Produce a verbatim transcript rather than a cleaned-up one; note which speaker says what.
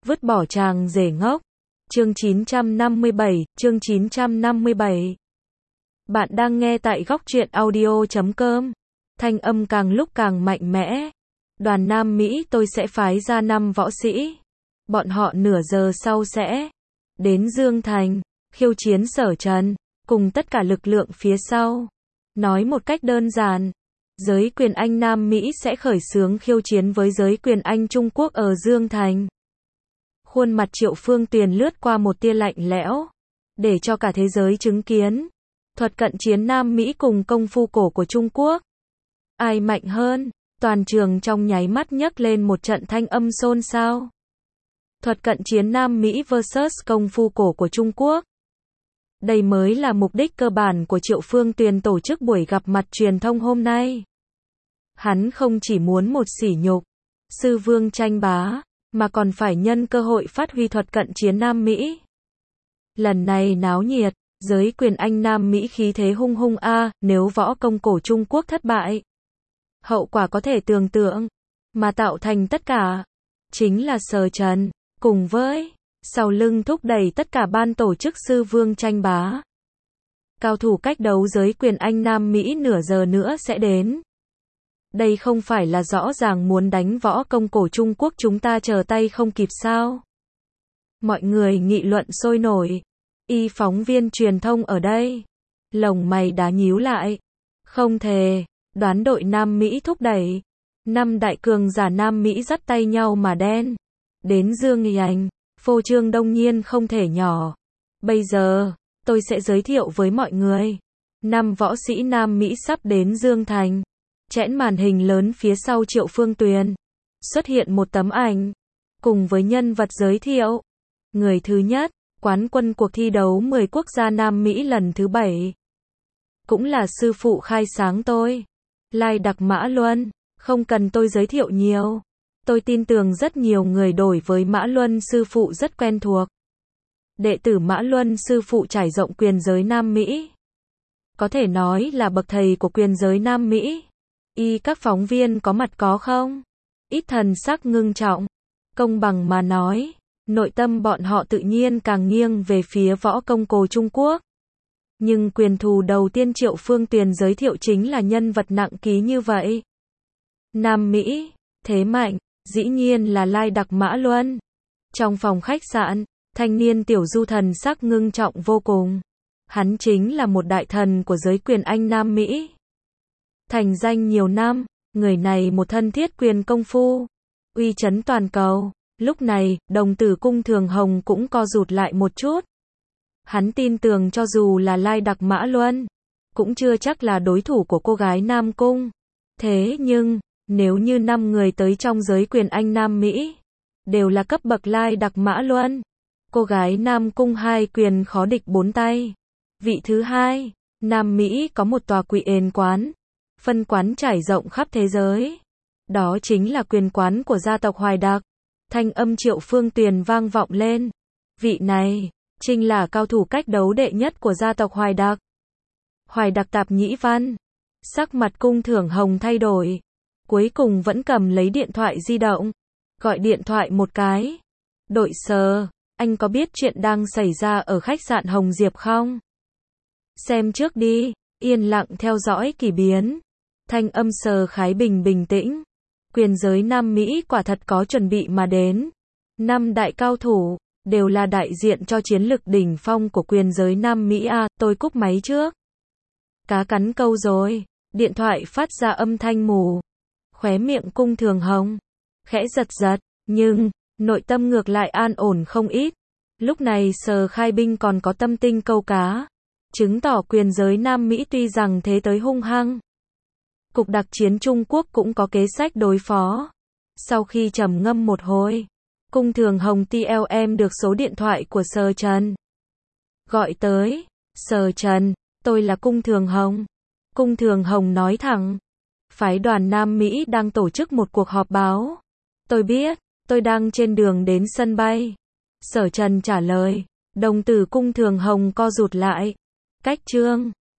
Speaker 1: Vứt bỏ chàng rể ngốc. Chương chín trăm năm mươi bảy, chương chín trăm năm mươi bảy. Bạn đang nghe tại góc truyện audio chấm com. Thanh âm càng lúc càng mạnh mẽ. Đoàn Nam Mỹ tôi sẽ phái ra năm võ sĩ. Bọn họ nửa giờ sau sẽ đến Dương Thành, khiêu chiến Sở Trần, cùng tất cả lực lượng phía sau. Nói một cách đơn giản, giới quyền Anh Nam Mỹ sẽ khởi xướng khiêu chiến với giới quyền Anh Trung Quốc ở Dương Thành. Khuôn mặt Triệu Phương Tuyền lướt qua một tia lạnh lẽo, để cho cả thế giới chứng kiến. Thuật cận chiến Nam Mỹ cùng công phu cổ của Trung Quốc. Ai mạnh hơn? Toàn trường trong nháy mắt nhấc lên một trận thanh âm xôn xao. Thuật cận chiến Nam Mỹ versus công phu cổ của Trung Quốc. Đây mới là mục đích cơ bản của Triệu Phương Tuyền tổ chức buổi gặp mặt truyền thông hôm nay. Hắn không chỉ muốn một sỉ nhục, sư vương tranh bá, mà còn phải nhân cơ hội phát huy thuật cận chiến Nam Mỹ. Lần này náo nhiệt, giới quyền Anh Nam Mỹ khí thế hung hung a, à, nếu võ công cổ Trung Quốc thất bại, hậu quả có thể tưởng tượng, mà tạo thành tất cả, chính là Sở Trần, cùng với, sau lưng thúc đẩy tất cả ban tổ chức sư vương tranh bá. Cao thủ cách đấu giới quyền Anh Nam Mỹ nửa giờ nữa sẽ đến. Đây không phải là rõ ràng muốn đánh võ công cổ Trung Quốc chúng ta chờ tay không kịp sao? Mọi người nghị luận sôi nổi. Y phóng viên truyền thông ở đây. Lồng mày đá nhíu lại. Không thể, đoán đội Nam Mỹ thúc đẩy. Năm đại cường giả Nam Mỹ dắt tay nhau mà đen. Đến Dương Nghị Ảnh, phô trương đông nhiên không thể nhỏ. Bây giờ, tôi sẽ giới thiệu với mọi người. Năm võ sĩ Nam Mỹ sắp đến Dương Thành. Chẽn màn hình lớn phía sau Triệu Phương Tuyền. Xuất hiện một tấm ảnh. Cùng với nhân vật giới thiệu. Người thứ nhất, quán quân cuộc thi đấu mười quốc gia Nam Mỹ lần thứ bảy. Cũng là sư phụ khai sáng tôi. Lai Đặc Mã Luân. Không cần tôi giới thiệu nhiều. Tôi tin tưởng rất nhiều người đối với Mã Luân sư phụ rất quen thuộc. Đệ tử Mã Luân sư phụ trải rộng quyền giới Nam Mỹ. Có thể nói là bậc thầy của quyền giới Nam Mỹ. Y các phóng viên có mặt có không? Ít thần sắc ngưng trọng. Công bằng mà nói, nội tâm bọn họ tự nhiên càng nghiêng về phía võ công cổ Trung Quốc. Nhưng quyền thù đầu tiên Triệu Phương Tuyền giới thiệu chính là nhân vật nặng ký như vậy. Nam Mỹ, thế mạnh, dĩ nhiên là Lai Đặc Mã Luân. Trong phòng khách sạn, thanh niên tiểu du thần sắc ngưng trọng vô cùng. Hắn chính là một đại thần của giới quyền Anh Nam Mỹ. Thành danh nhiều năm, người này một thân thiết quyền công phu, uy chấn toàn cầu. Lúc này, đồng tử Cung Thường Hồng cũng co rụt lại một chút. Hắn tin tưởng cho dù là Lai Đặc Mã Luân, cũng chưa chắc là đối thủ của cô gái Nam Cung. Thế nhưng, nếu như năm người tới trong giới quyền Anh Nam Mỹ, đều là cấp bậc Lai Đặc Mã Luân, cô gái Nam Cung hai quyền khó địch bốn tay. Vị thứ hai, Nam Mỹ có một tòa quyền quán. Phân quán trải rộng khắp thế giới. Đó chính là quyền quán của gia tộc Hoài Đặc. Thanh âm Triệu Phương Tuyền vang vọng lên. Vị này, chính là cao thủ cách đấu đệ nhất của gia tộc Hoài Đặc. Hoài Đặc Tạp Nhĩ Văn. Sắc mặt Cung Thưởng Hồng thay đổi. Cuối cùng vẫn cầm lấy điện thoại di động. Gọi điện thoại một cái. Đội Sở, anh có biết chuyện đang xảy ra ở khách sạn Hồng Diệp không? Xem trước đi. Yên lặng theo dõi kỳ biến. Thanh âm Sở Khái Bình bình tĩnh. Quyền giới Nam Mỹ quả thật có chuẩn bị mà đến. Năm đại cao thủ, đều là đại diện cho chiến lực đỉnh phong của quyền giới Nam Mỹ a, à, tôi cúp máy trước. Cá cắn câu rồi, điện thoại phát ra âm thanh mù. Khóe miệng Cung Thường Hồng, khẽ giật giật, nhưng, nội tâm ngược lại an ổn không ít. Lúc này Sở Khai Binh còn có tâm tinh câu cá. Chứng tỏ quyền giới Nam Mỹ tuy rằng thế tới hung hăng. Cục đặc chiến Trung Quốc cũng có kế sách đối phó. Sau khi trầm ngâm một hồi, Cung Thường Hồng tê lờ em được số điện thoại của Sở Trần. Gọi tới, Sở Trần, tôi là Cung Thường Hồng. Cung Thường Hồng nói thẳng. Phái đoàn Nam Mỹ đang tổ chức một cuộc họp báo. Tôi biết, tôi đang trên đường đến sân bay. Sở Trần trả lời, đồng tử Cung Thường Hồng co rụt lại. Cách trương,